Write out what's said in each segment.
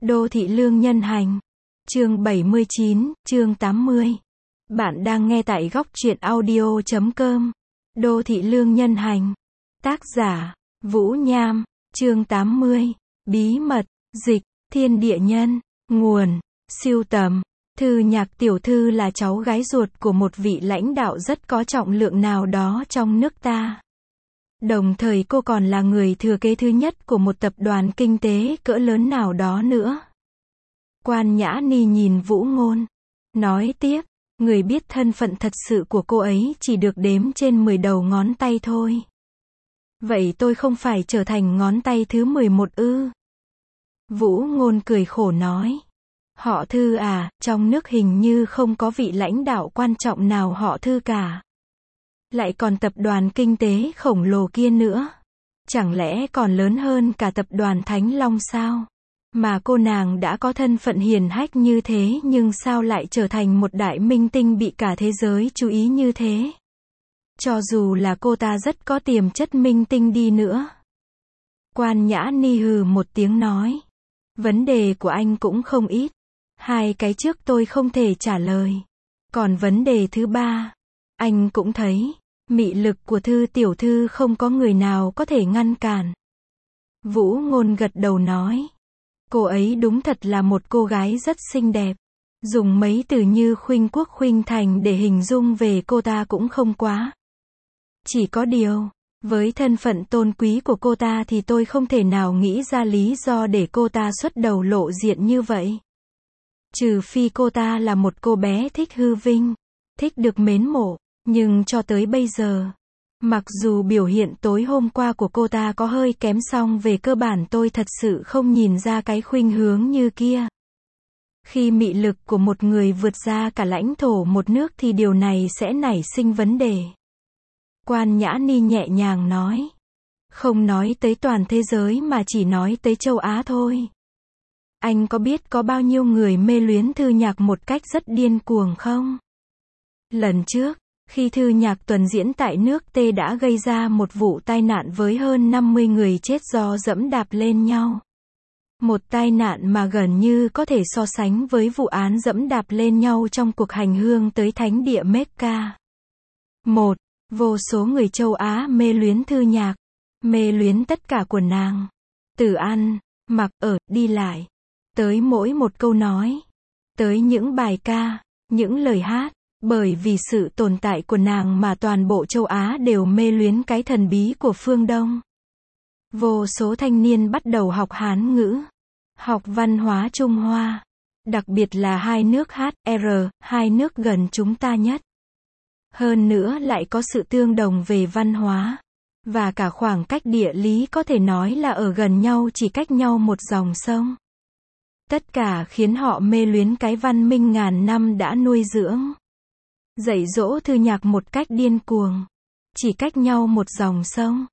Đô thị lương nhân hành. Chương 79, chương 80. Bạn đang nghe tại góc truyện audio.com. Đô thị lương nhân hành. Tác giả, Vũ Nham. Chương 80. Bí mật, dịch, thiên địa nhân. Nguồn, sưu tầm. Thư Nhạc tiểu thư là cháu gái ruột của một vị lãnh đạo rất có trọng lượng nào đó trong nước ta. Đồng thời cô còn là người thừa kế thứ nhất của một tập đoàn kinh tế cỡ lớn nào đó nữa. Quan Nhã Ni nhìn Vũ Ngôn, nói tiếp, người biết thân phận thật sự của cô ấy chỉ được đếm trên 10 đầu ngón tay thôi. Vậy tôi không phải trở thành ngón tay thứ 11 ư? Vũ Ngôn cười khổ nói. Họ Thư à, trong nước hình như không có vị lãnh đạo quan trọng nào họ Thư cả. Lại còn tập đoàn kinh tế khổng lồ kia nữa. Chẳng lẽ còn lớn hơn cả tập đoàn Thánh Long sao? Mà cô nàng đã có thân phận hiền hách như thế nhưng sao lại trở thành một đại minh tinh bị cả thế giới chú ý như thế? Cho dù là cô ta rất có tiềm chất minh tinh đi nữa. Quan Nhã Ni hừ một tiếng nói. Vấn đề của anh cũng không ít. Hai cái trước tôi không thể trả lời. Còn vấn đề thứ ba, anh cũng thấy, mị lực của Thư tiểu thư không có người nào có thể ngăn cản. Vũ Ngôn gật đầu nói. Cô ấy đúng thật là một cô gái rất xinh đẹp. Dùng mấy từ như khuynh quốc khuynh thành để hình dung về cô ta cũng không quá. Chỉ có điều, với thân phận tôn quý của cô ta thì tôi không thể nào nghĩ ra lý do để cô ta xuất đầu lộ diện như vậy. Trừ phi cô ta là một cô bé thích hư vinh, thích được mến mộ, nhưng cho tới bây giờ, mặc dù biểu hiện tối hôm qua của cô ta có hơi kém song về cơ bản tôi thật sự không nhìn ra cái khuynh hướng như kia. Khi mị lực của một người vượt ra cả lãnh thổ một nước thì điều này sẽ nảy sinh vấn đề. Quan Nhã Ni nhẹ nhàng nói. Không nói tới toàn thế giới mà chỉ nói tới châu Á thôi. Anh có biết có bao nhiêu người mê luyến Thư Nhạc một cách rất điên cuồng không? Lần trước, khi Thư Nhạc tuần diễn tại nước T đã gây ra một vụ tai nạn với hơn 50 người chết do dẫm đạp lên nhau. Một tai nạn mà gần như có thể so sánh với vụ án dẫm đạp lên nhau trong cuộc hành hương tới thánh địa Mecca. Vô số người châu Á mê luyến Thư Nhạc, mê luyến tất cả của nàng. Từ ăn, mặc, ở, đi lại. Tới mỗi một câu nói. Tới những bài ca, những lời hát. Bởi vì sự tồn tại của nàng mà toàn bộ châu Á đều mê luyến cái thần bí của phương Đông. Vô số thanh niên bắt đầu học Hán ngữ, học văn hóa Trung Hoa, đặc biệt là hai nước HR, hai nước gần chúng ta nhất. Hơn nữa lại có sự tương đồng về văn hóa, và cả khoảng cách địa lý có thể nói là ở gần nhau chỉ cách nhau một dòng sông. Tất cả khiến họ mê luyến cái văn minh ngàn năm đã nuôi dưỡng, dạy dỗ Thư Nhạc một cách điên cuồng. Chỉ cách nhau một dòng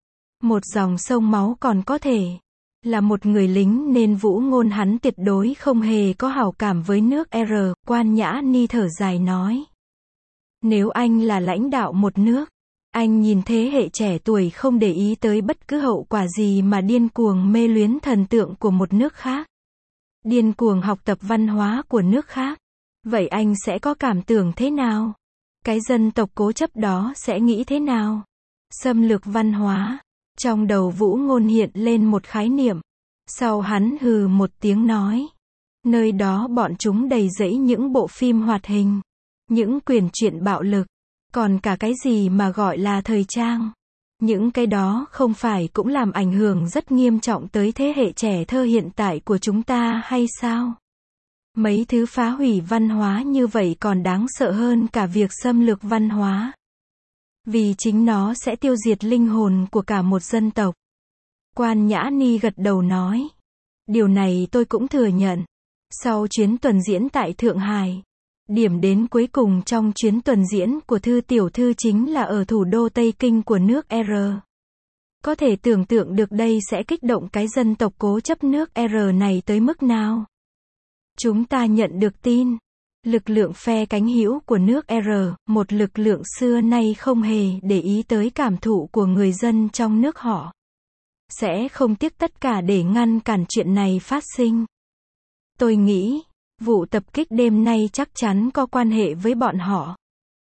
sông máu còn có thể. Là một người lính nên Vũ Ngôn hắn tuyệt đối không hề có hảo cảm với nước R. Quan Nhã Ni thở dài nói. Nếu anh là lãnh đạo một nước, anh nhìn thế hệ trẻ tuổi không để ý tới bất cứ hậu quả gì mà điên cuồng mê luyến thần tượng của một nước khác. Điên cuồng học tập văn hóa của nước khác. Vậy anh sẽ có cảm tưởng thế nào? Cái dân tộc cố chấp đó sẽ nghĩ thế nào? Xâm lược văn hóa. Trong đầu Vũ Ngôn hiện lên một khái niệm. Sau hắn hừ một tiếng nói. Nơi đó bọn chúng đầy rẫy những bộ phim hoạt hình. Những quyển truyện bạo lực. Còn cả cái gì mà gọi là thời trang. Những cái đó không phải cũng làm ảnh hưởng rất nghiêm trọng tới thế hệ trẻ thơ hiện tại của chúng ta hay sao? Mấy thứ phá hủy văn hóa như vậy còn đáng sợ hơn cả việc xâm lược văn hóa. Vì chính nó sẽ tiêu diệt linh hồn của cả một dân tộc. Quan Nhã Ni gật đầu nói. Điều này tôi cũng thừa nhận. Sau chuyến tuần diễn tại Thượng Hải, điểm đến cuối cùng trong chuyến tuần diễn của Thư tiểu thư chính là ở thủ đô Tây Kinh của nước R. Có thể tưởng tượng được đây sẽ kích động cái dân tộc cố chấp nước R này tới mức nào. Chúng ta nhận được tin, lực lượng phe cánh hữu của nước R, một lực lượng xưa nay không hề để ý tới cảm thụ của người dân trong nước họ, sẽ không tiếc tất cả để ngăn cản chuyện này phát sinh. Tôi nghĩ, vụ tập kích đêm nay chắc chắn có quan hệ với bọn họ.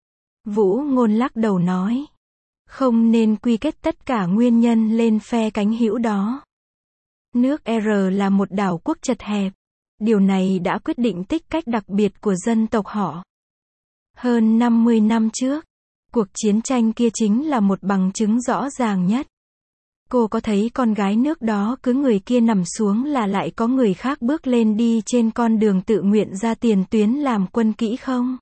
Vũ Ngôn lắc đầu nói. Không nên quy kết tất cả nguyên nhân lên phe cánh hữu đó. Nước R là một đảo quốc chật hẹp. Điều này đã quyết định tích cách đặc biệt của dân tộc họ. Hơn 50 năm trước, cuộc chiến tranh kia chính là một bằng chứng rõ ràng nhất. Cô có thấy con gái nước đó cứ người kia nằm xuống là lại có người khác bước lên đi trên con đường tự nguyện ra tiền tuyến làm quân kỹ không?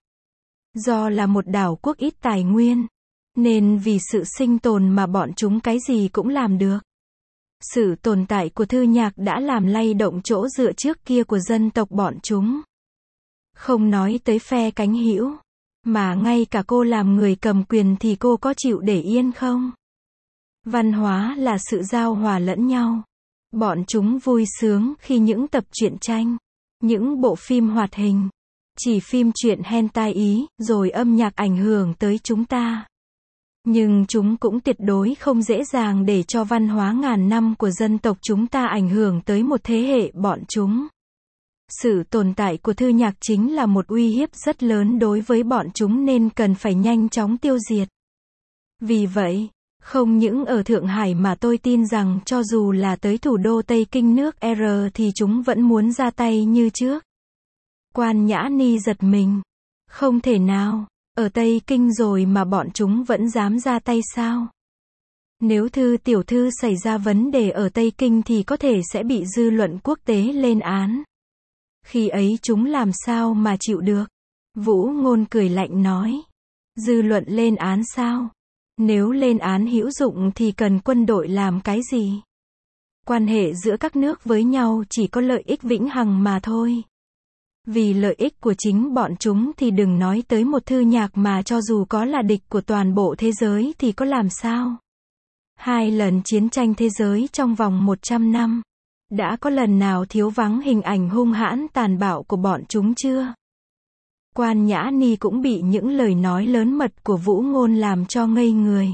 Do là một đảo quốc ít tài nguyên, nên vì sự sinh tồn mà bọn chúng cái gì cũng làm được. Sự tồn tại của Thư Nhạc đã làm lay động chỗ dựa trước kia của dân tộc bọn chúng. Không nói tới phe cánh hữu, mà ngay cả cô làm người cầm quyền thì cô có chịu để yên không? Văn hóa là sự giao hòa lẫn nhau. Bọn chúng vui sướng khi những tập truyện tranh, những bộ phim hoạt hình, chỉ phim truyện hentai Ý, rồi âm nhạc ảnh hưởng tới chúng ta. Nhưng chúng cũng tuyệt đối không dễ dàng để cho văn hóa ngàn năm của dân tộc chúng ta ảnh hưởng tới một thế hệ bọn chúng. Sự tồn tại của Thư Nhạc chính là một uy hiếp rất lớn đối với bọn chúng nên cần phải nhanh chóng tiêu diệt. Vì vậy, không những ở Thượng Hải mà tôi tin rằng cho dù là tới thủ đô Tây Kinh nước R thì chúng vẫn muốn ra tay như trước. Quan Nhã Ni giật mình. Không thể nào, ở Tây Kinh rồi mà bọn chúng vẫn dám ra tay sao? Nếu Thư tiểu thư xảy ra vấn đề ở Tây Kinh thì có thể sẽ bị dư luận quốc tế lên án. Khi ấy chúng làm sao mà chịu được? Vũ Ngôn cười lạnh nói. Dư luận lên án sao? Nếu lên án hữu dụng thì cần quân đội làm cái gì? Quan hệ giữa các nước với nhau chỉ có lợi ích vĩnh hằng mà thôi. Vì lợi ích của chính bọn chúng thì đừng nói tới một Thư Nhạc mà cho dù có là địch của toàn bộ thế giới thì có làm sao? 2 lần chiến tranh thế giới trong vòng 100 năm. Đã có lần nào thiếu vắng hình ảnh hung hãn tàn bạo của bọn chúng chưa? Quan Nhã Ni cũng bị những lời nói lớn mật của Vũ Ngôn làm cho ngây người.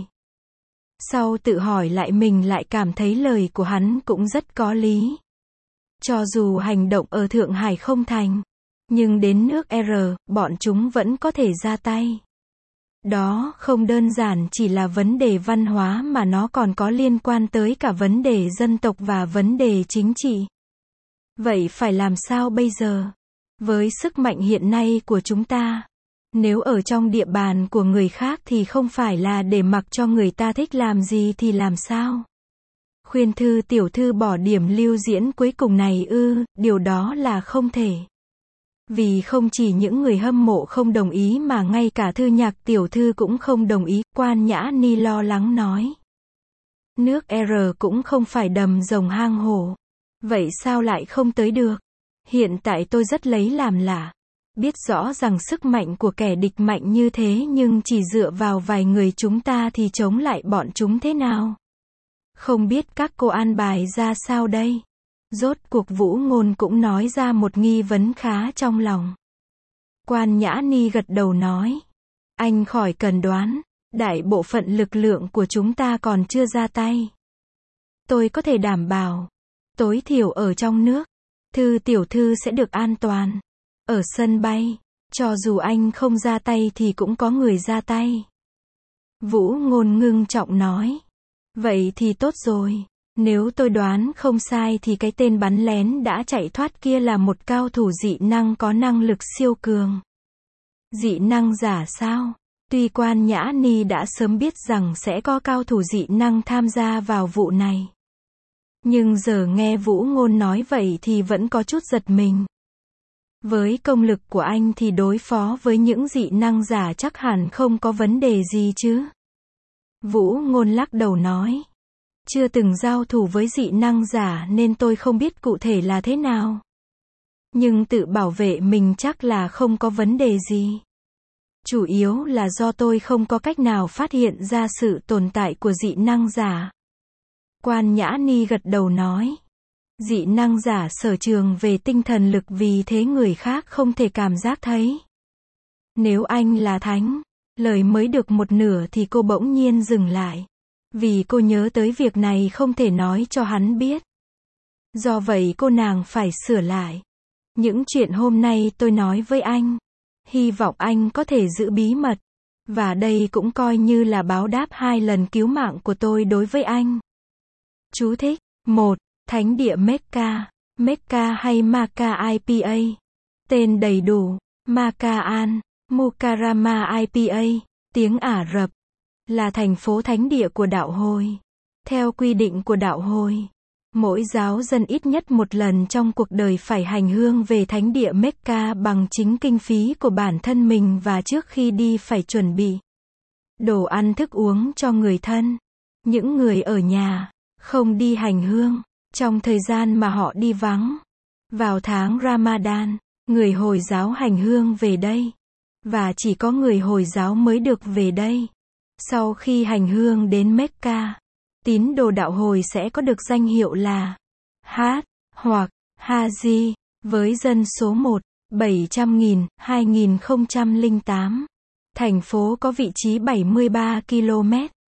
Sau tự hỏi lại mình lại cảm thấy lời của hắn cũng rất có lý. Cho dù hành động ở Thượng Hải không thành, nhưng đến nước R, bọn chúng vẫn có thể ra tay. Đó không đơn giản chỉ là vấn đề văn hóa mà nó còn có liên quan tới cả vấn đề dân tộc và vấn đề chính trị. Vậy phải làm sao bây giờ? Với sức mạnh hiện nay của chúng ta, nếu ở trong địa bàn của người khác thì không phải là để mặc cho người ta thích làm gì thì làm sao? Khuyên Thư tiểu thư bỏ điểm lưu diễn cuối cùng này ư? Điều đó là không thể. Vì không chỉ những người hâm mộ không đồng ý mà ngay cả Thư Nhạc tiểu thư cũng không đồng ý, Quan Nhã Ni lo lắng nói. Nước R cũng không phải đầm rồng hang hổ. Vậy sao lại không tới được? Hiện tại tôi rất lấy làm lạ. Biết rõ rằng sức mạnh của kẻ địch mạnh như thế nhưng chỉ dựa vào vài người chúng ta thì chống lại bọn chúng thế nào? Không biết các cô an bài ra sao đây? Rốt cuộc Vũ Ngôn cũng nói ra một nghi vấn khá trong lòng. Quan Nhã Ni gật đầu nói. Anh khỏi cần đoán, đại bộ phận lực lượng của chúng ta còn chưa ra tay. Tôi có thể đảm bảo, tối thiểu ở trong nước, Thư tiểu thư sẽ được an toàn. Ở sân bay, cho dù anh không ra tay thì cũng có người ra tay. Vũ Ngôn ngưng trọng nói. Vậy thì tốt rồi. Nếu tôi đoán không sai thì cái tên bắn lén đã chạy thoát kia là một cao thủ dị năng có năng lực siêu cường. Dị năng giả sao? Tuy Quan Nhã Ni đã sớm biết rằng sẽ có cao thủ dị năng tham gia vào vụ này. Nhưng giờ nghe Vũ Ngôn nói vậy thì vẫn có chút giật mình. Với công lực của anh thì đối phó với những dị năng giả chắc hẳn không có vấn đề gì chứ? Vũ Ngôn lắc đầu nói. Chưa từng giao thủ với dị năng giả nên tôi không biết cụ thể là thế nào. Nhưng tự bảo vệ mình chắc là không có vấn đề gì. Chủ yếu là do tôi không có cách nào phát hiện ra sự tồn tại của dị năng giả. Quan Nhã Ni gật đầu nói. Dị năng giả sở trường về tinh thần lực vì thế người khác không thể cảm giác thấy. Nếu anh là thánh, lời mới được một nửa thì cô bỗng nhiên dừng lại. Vì cô nhớ tới việc này không thể nói cho hắn biết. Do vậy cô nàng phải sửa lại. Những chuyện hôm nay tôi nói với anh, hy vọng anh có thể giữ bí mật. Và đây cũng coi như là báo đáp 2 lần cứu mạng của tôi đối với anh. Chú thích. 1. Thánh địa Mecca. Mecca hay Makkah IPA. Tên đầy đủ. Makkah Al-Mukarramah IPA. Tiếng Ả Rập. Là thành phố thánh địa của đạo Hồi. Theo quy định của đạo Hồi, mỗi giáo dân ít nhất một lần trong cuộc đời phải hành hương về thánh địa Mecca bằng chính kinh phí của bản thân mình và trước khi đi phải chuẩn bị đồ ăn thức uống cho người thân. Những người ở nhà, không đi hành hương, trong thời gian mà họ đi vắng. Vào tháng Ramadan, người Hồi giáo hành hương về đây. Và chỉ có người Hồi giáo mới được về đây. Sau khi hành hương đến Mecca, tín đồ đạo Hồi sẽ có được danh hiệu là Hajj hoặc Haji, với dân số 700.000, 2008. Thành phố có vị trí 73 km,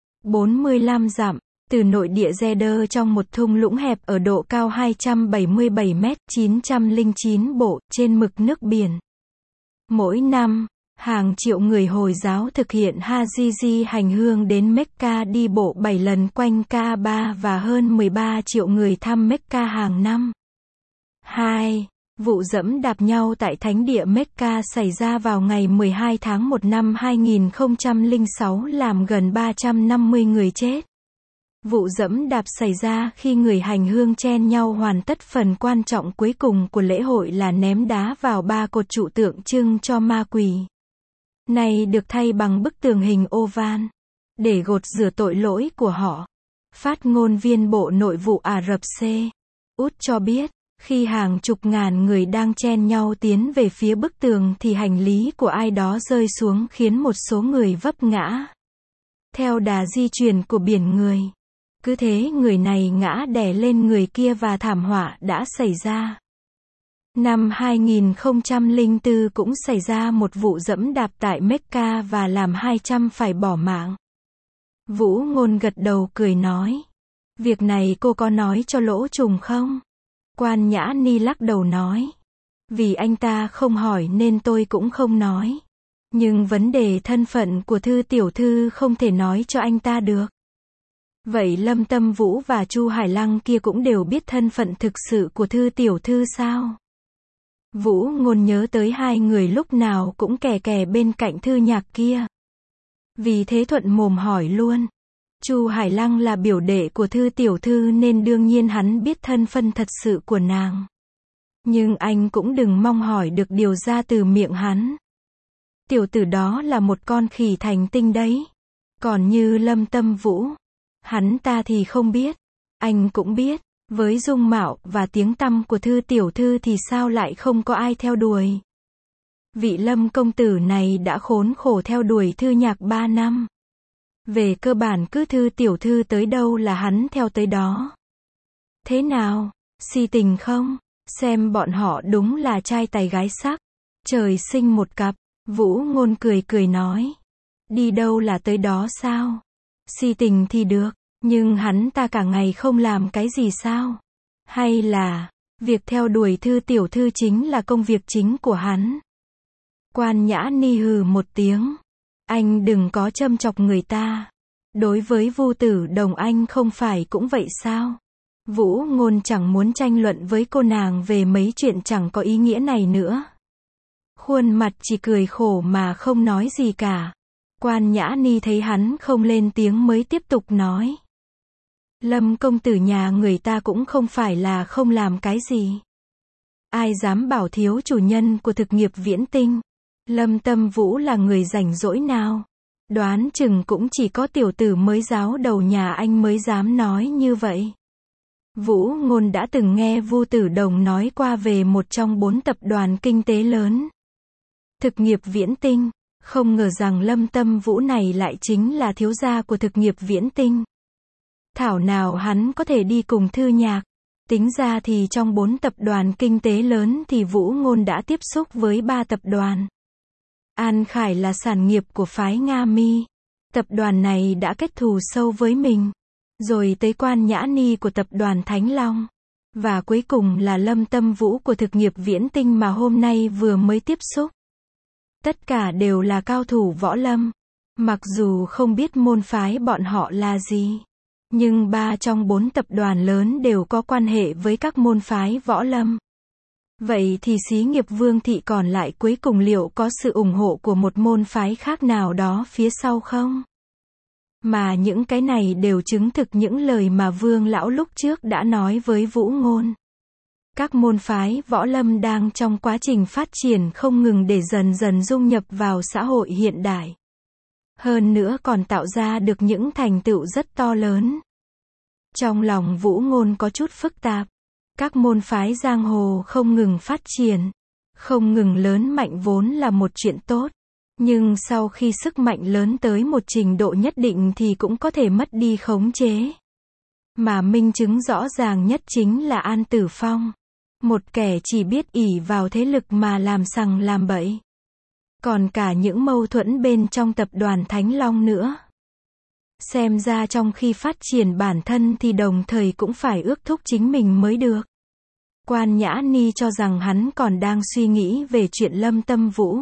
45 dặm, từ nội địa Jeddah trong một thung lũng hẹp ở độ cao 277 m, 909 bộ, trên mực nước biển. Mỗi năm, hàng triệu người Hồi giáo thực hiện Hajj hành hương đến Mecca đi bộ 7 lần quanh Kaaba và hơn 13 triệu người thăm Mecca hàng năm. 2. Vụ giẫm đạp nhau tại thánh địa Mecca xảy ra vào ngày 12 tháng 1 năm 2006 làm gần 350 người chết. Vụ giẫm đạp xảy ra khi người hành hương chen nhau hoàn tất phần quan trọng cuối cùng của lễ hội là ném đá vào 3 cột trụ tượng trưng cho ma quỷ. Này được thay bằng bức tường hình oval, để gột rửa tội lỗi của họ. Phát ngôn viên Bộ Nội vụ Ả Rập Xê Út cho biết, khi hàng chục ngàn người đang chen nhau tiến về phía bức tường thì hành lý của ai đó rơi xuống khiến một số người vấp ngã. Theo đà di chuyển của biển người, cứ thế người này ngã đè lên người kia và thảm họa đã xảy ra. Năm 2004 cũng xảy ra một vụ giẫm đạp tại Mecca và làm 200 phải bỏ mạng. Vũ Ngôn gật đầu cười nói. Việc này cô có nói cho Lỗ Trùng không? Quan Nhã Ni lắc đầu nói. Vì anh ta không hỏi nên tôi cũng không nói. Nhưng vấn đề thân phận của Thư tiểu thư không thể nói cho anh ta được. Vậy Lâm Tâm Vũ và Chu Hải Lăng kia cũng đều biết thân phận thực sự của Thư tiểu thư sao? Vũ Ngôn nhớ tới 2 người lúc nào cũng kè kè bên cạnh Thư Nhạc kia. Vì thế thuận mồm hỏi luôn. Chu Hải Lăng là biểu đệ của Thư tiểu thư nên đương nhiên hắn biết thân phận thật sự của nàng. Nhưng anh cũng đừng mong hỏi được điều ra từ miệng hắn. Tiểu tử đó là một con khỉ thành tinh đấy. Còn như Lâm Tâm Vũ, hắn ta thì không biết. Anh cũng biết, với dung mạo và tiếng tăm của Thư tiểu thư thì sao lại không có ai theo đuổi. Vị Lâm công tử này đã khốn khổ theo đuổi Thư Nhạc 3 năm. Về cơ bản cứ Thư tiểu thư tới đâu là hắn theo tới đó. Thế nào, si tình không? Xem bọn họ đúng là trai tài gái sắc. Trời sinh một cặp. Vũ Ngôn cười cười nói. Đi đâu là tới đó sao? Si tình thì được, nhưng hắn ta cả ngày không làm cái gì sao? Hay là, việc theo đuổi Thư tiểu thư chính là công việc chính của hắn? Quan Nhã Ni hừ một tiếng. Anh đừng có châm chọc người ta. Đối với Vu Tử Đồng anh không phải cũng vậy sao? Vũ Ngôn chẳng muốn tranh luận với cô nàng về mấy chuyện chẳng có ý nghĩa này nữa. Khuôn mặt chỉ cười khổ mà không nói gì cả. Quan Nhã Ni thấy hắn không lên tiếng mới tiếp tục nói. Lâm công tử nhà người ta cũng không phải là không làm cái gì. Ai dám bảo thiếu chủ nhân của thực nghiệp Viễn Tinh. Lâm Tâm Vũ là người rảnh rỗi nào? Đoán chừng cũng chỉ có tiểu tử mới giáo đầu nhà anh mới dám nói như vậy. Vũ Ngôn đã từng nghe Vu Tử Đồng nói qua về một trong 4 tập đoàn kinh tế lớn. Thực nghiệp Viễn Tinh. Không ngờ rằng Lâm Tâm Vũ này lại chính là thiếu gia của thực nghiệp Viễn Tinh. Thảo nào hắn có thể đi cùng Thư Nhạc. Tính ra thì trong 4 tập đoàn kinh tế lớn thì Vũ Ngôn đã tiếp xúc với 3 tập đoàn. An Khải là sản nghiệp của phái Nga Mi. Tập đoàn này đã kết thù sâu với mình. Rồi tới Quan Nhã Ni của tập đoàn Thánh Long. Và cuối cùng là Lâm Tâm Vũ của thực nghiệp viễn tinh mà hôm nay vừa mới tiếp xúc. Tất cả đều là cao thủ võ lâm. Mặc dù không biết môn phái bọn họ là gì, nhưng 3 trong 4 tập đoàn lớn đều có quan hệ với các môn phái võ lâm. Vậy thì xí nghiệp Vương thị còn lại cuối cùng liệu có sự ủng hộ của một môn phái khác nào đó phía sau không? Mà những cái này đều chứng thực những lời mà Vương lão lúc trước đã nói với Vũ Ngôn. Các môn phái võ lâm đang trong quá trình phát triển không ngừng để dần dần dung nhập vào xã hội hiện đại. Hơn nữa còn tạo ra được những thành tựu rất to lớn. Trong lòng Vũ Ngôn có chút phức tạp. Các môn phái giang hồ không ngừng phát triển, không ngừng lớn mạnh vốn là một chuyện tốt. Nhưng sau khi sức mạnh lớn tới một trình độ nhất định thì cũng có thể mất đi khống chế. Mà minh chứng rõ ràng nhất chính là An Tử Phong. Một kẻ chỉ biết ỷ vào thế lực mà làm sằng làm bậy. Còn cả những mâu thuẫn bên trong tập đoàn Thánh Long nữa. Xem ra trong khi phát triển bản thân thì đồng thời cũng phải ước thúc chính mình mới được. Quan Nhã Ni cho rằng hắn còn đang suy nghĩ về chuyện Lâm Tâm Vũ.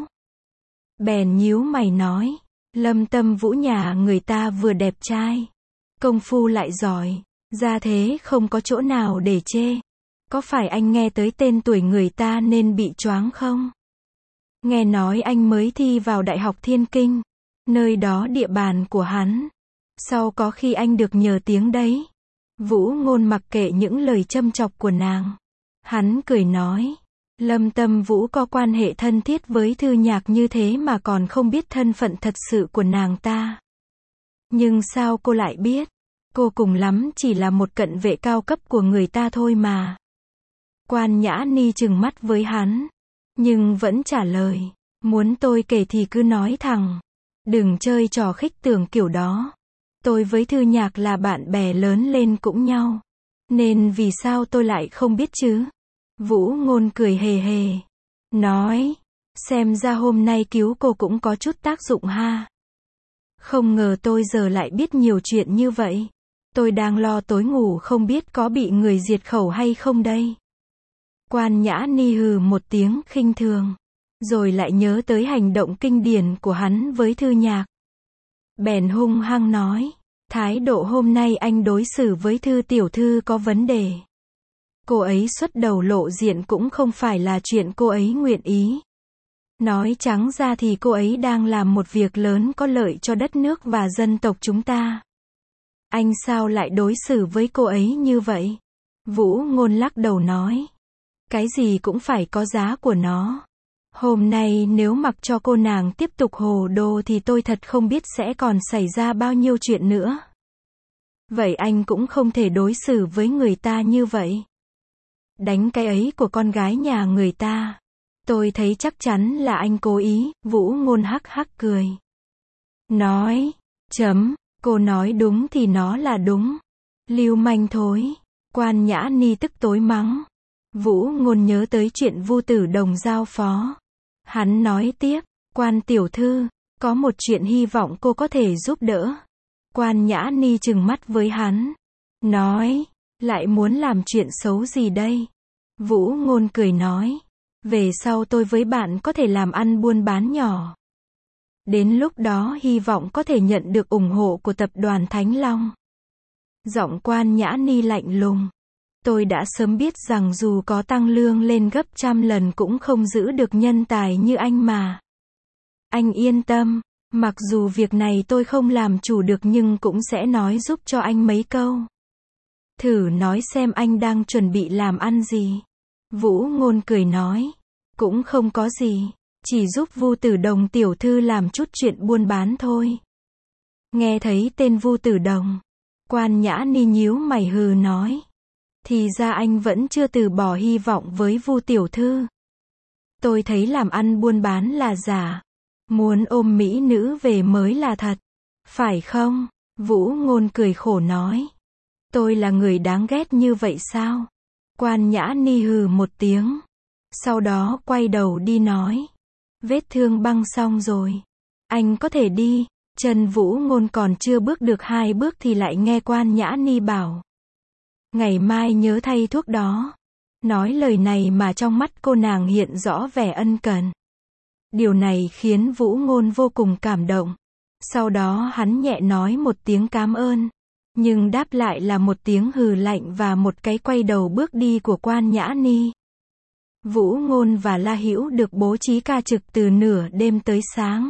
Bèn nhíu mày nói, Lâm Tâm Vũ nhà người ta vừa đẹp trai, công phu lại giỏi, ra thế không có chỗ nào để chê. Có phải anh nghe tới tên tuổi người ta nên bị choáng không? Nghe nói anh mới thi vào Đại học Thiên Kinh, nơi đó địa bàn của hắn. Sau có khi anh được nhờ tiếng đấy. Vũ Ngôn mặc kệ những lời châm chọc của nàng. Hắn cười nói, Lâm Tâm Vũ có quan hệ thân thiết với Thư Nhạc như thế mà còn không biết thân phận thật sự của nàng ta. Nhưng sao cô lại biết? Cô cùng lắm chỉ là một cận vệ cao cấp của người ta thôi mà. Quan Nhã Ni trừng mắt với hắn, nhưng vẫn trả lời, muốn tôi kể thì cứ nói thẳng. Đừng chơi trò khích tưởng kiểu đó. Tôi với Thư Nhạc là bạn bè lớn lên cũng nhau. Nên vì sao tôi lại không biết chứ? Vũ Ngôn cười hề hề. Nói, xem ra hôm nay cứu cô cũng có chút tác dụng ha. Không ngờ tôi giờ lại biết nhiều chuyện như vậy. Tôi đang lo tối ngủ không biết có bị người diệt khẩu hay không đây. Quan Nhã Ni hừ một tiếng khinh thường. Rồi lại nhớ tới hành động kinh điển của hắn với Thư Nhạc. Bèn hung hăng nói, thái độ hôm nay anh đối xử với Thư tiểu thư có vấn đề. Cô ấy xuất đầu lộ diện cũng không phải là chuyện cô ấy nguyện ý. Nói trắng ra thì cô ấy đang làm một việc lớn có lợi cho đất nước và dân tộc chúng ta. Anh sao lại đối xử với cô ấy như vậy? Vũ Ngôn lắc đầu nói, cái gì cũng phải có giá của nó. Hôm nay nếu mặc cho cô nàng tiếp tục hồ đồ thì tôi thật không biết sẽ còn xảy ra bao nhiêu chuyện nữa. Vậy anh cũng không thể đối xử với người ta như vậy. Đánh cái ấy của con gái nhà người ta. Tôi thấy chắc chắn là anh cố ý. Vũ Ngôn hắc hắc cười. Nói, cô nói đúng thì nó là đúng. Lưu manh thối. Quan Nhã Ni tức tối mắng. Vũ Ngôn nhớ tới chuyện Vu Tử Đồng giao phó. Hắn nói tiếp, Quan tiểu thư, có một chuyện hy vọng cô có thể giúp đỡ. Quan Nhã Ni trừng mắt với hắn. Nói, lại muốn làm chuyện xấu gì đây? Vũ Ngôn cười nói, về sau tôi với bạn có thể làm ăn buôn bán nhỏ. Đến lúc đó hy vọng có thể nhận được ủng hộ của tập đoàn Thánh Long. Giọng Quan Nhã Ni lạnh lùng. Tôi đã sớm biết rằng dù có tăng lương lên gấp 100 lần cũng không giữ được nhân tài như anh mà. Anh yên tâm, mặc dù việc này tôi không làm chủ được nhưng cũng sẽ nói giúp cho anh mấy câu. Thử nói xem anh đang chuẩn bị làm ăn gì. Vũ Ngôn cười nói, cũng không có gì, chỉ giúp Vu Tử Đồng tiểu thư làm chút chuyện buôn bán thôi. Nghe thấy tên Vu Tử Đồng, Quan Nhã Ni nhíu mày hừ nói, thì ra anh vẫn chưa từ bỏ hy vọng với Vu tiểu thư. Tôi thấy làm ăn buôn bán là giả, muốn ôm mỹ nữ về mới là thật, phải không? Vũ Ngôn cười khổ nói, tôi là người đáng ghét như vậy sao? Quan Nhã Ni hừ một tiếng, sau đó quay đầu đi nói, vết thương băng xong rồi, anh có thể đi. Trần Vũ Ngôn còn chưa bước được 2 bước thì lại nghe Quan Nhã Ni bảo, Ngày mai nhớ thay thuốc đó. Nói lời này mà trong mắt cô nàng hiện rõ vẻ ân cần. Điều này khiến Vũ Ngôn vô cùng cảm động. Sau đó hắn nhẹ nói một tiếng cảm ơn. Nhưng đáp lại là một tiếng hừ lạnh và một cái quay đầu bước đi của Quan Nhã Ni. Vũ Ngôn và La Hữu được bố trí ca trực từ nửa đêm tới sáng.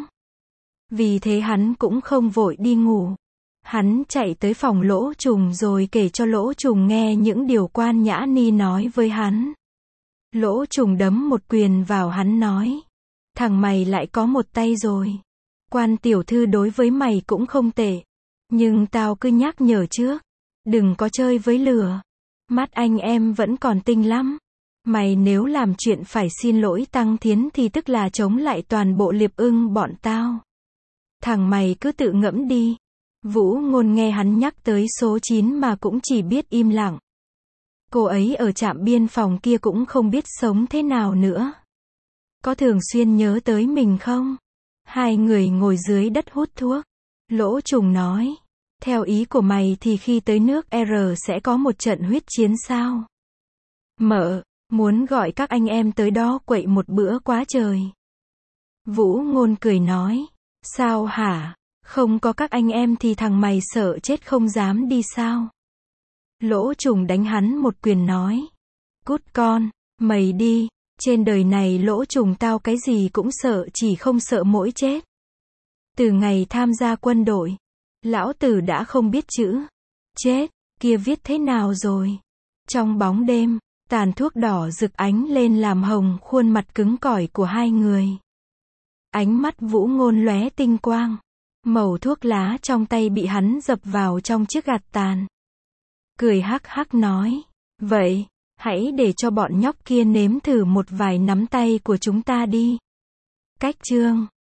Vì thế hắn cũng không vội đi ngủ. Hắn chạy tới phòng Lỗ Trùng rồi kể cho Lỗ Trùng nghe những điều Quan Nhã Ni nói với hắn. Lỗ Trùng đấm một quyền vào hắn nói. Thằng mày lại có một tay rồi. Quan tiểu thư đối với mày cũng không tệ. Nhưng tao cứ nhắc nhở trước. Đừng có chơi với lửa. Mắt anh em vẫn còn tinh lắm. Mày nếu làm chuyện phải xin lỗi Tăng Thiến thì tức là chống lại toàn bộ Liệp Ưng bọn tao. Thằng mày cứ tự ngẫm đi. Vũ Ngôn nghe hắn nhắc tới số 9 mà cũng chỉ biết im lặng. Cô ấy ở trạm biên phòng kia cũng không biết sống thế nào nữa. Có thường xuyên nhớ tới mình không? Hai người ngồi dưới đất hút thuốc. Lỗ Trùng nói. Theo ý của mày thì khi tới nước R sẽ có một trận huyết chiến sao? Mợ, muốn gọi các anh em tới đó quậy một bữa quá trời. Vũ Ngôn cười nói. Sao hả? Không có các anh em thì thằng mày sợ chết không dám đi sao? Lỗ Trùng đánh hắn một quyền nói. Cút con, mày đi. Trên đời này Lỗ Trùng tao cái gì cũng sợ, chỉ không sợ mỗi chết. Từ ngày tham gia quân đội, lão tử đã không biết chữ chết kia viết thế nào rồi. Trong bóng đêm, tàn thuốc đỏ rực ánh lên làm hồng khuôn mặt cứng cỏi của hai người. Ánh mắt Vũ Ngôn lóe tinh quang. Mẩu thuốc lá trong tay bị hắn dập vào trong chiếc gạt tàn. Cười hắc hắc nói. Vậy, hãy để cho bọn nhóc kia nếm thử một vài nắm tay của chúng ta đi. Cách chương